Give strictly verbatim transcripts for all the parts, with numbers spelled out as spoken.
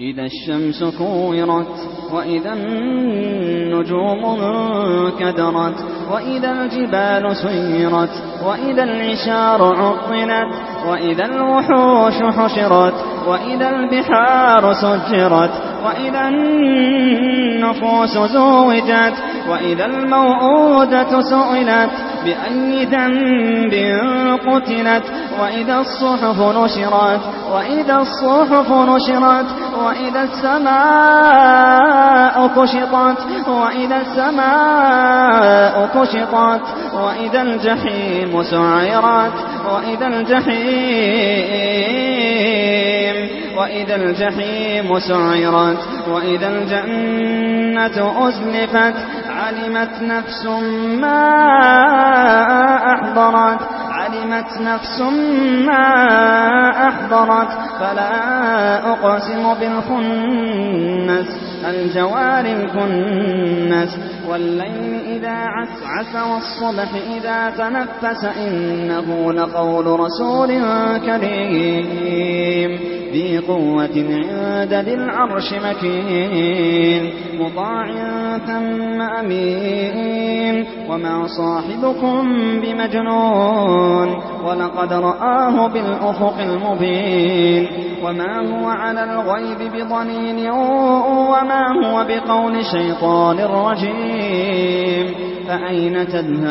إذا الشمس كورت وإذا النجوم انكدرت وإذا الجبال سيرت وإذا العشار عطلت وإذا الوحوش حشرت وإذا البحار سجرت وإذا النفوس زوجت وإذا الموءودة سئلت بأي ذنب قتلت وإذا الصحف نشرت وإذا الصحف نشرت وإذا السماء كشطت وإذا السماء كشطت وإذا الجحيم سعرت وإذا الجحيم وإذا الجحيم سعرت وإذا الجنة أزلفت علمت نفس ما أحضرت علمت نفس ما أحضرت فلا أقسم بالخنس الجوار الكنس والليل إذا عسعس والصبح إذا تنفس إنه لقول رسول كريم ذي قوة عند ذي العرش مكين مطاع ثم أمين وما صاحبكم بمجنون ولقد رآه بالأفق المبين وما هو على الغيب بضنين وما هو بقول شيطان رجيم فأين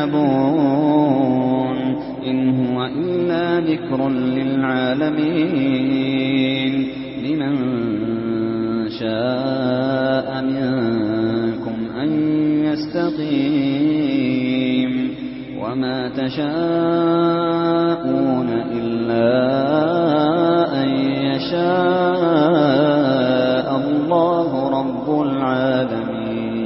تذهبون إن هو إلا ذكر للعالمين لمن شاء منكم أن يستقيم وما تشاءون إلا أن يشاء الله رب العالمين.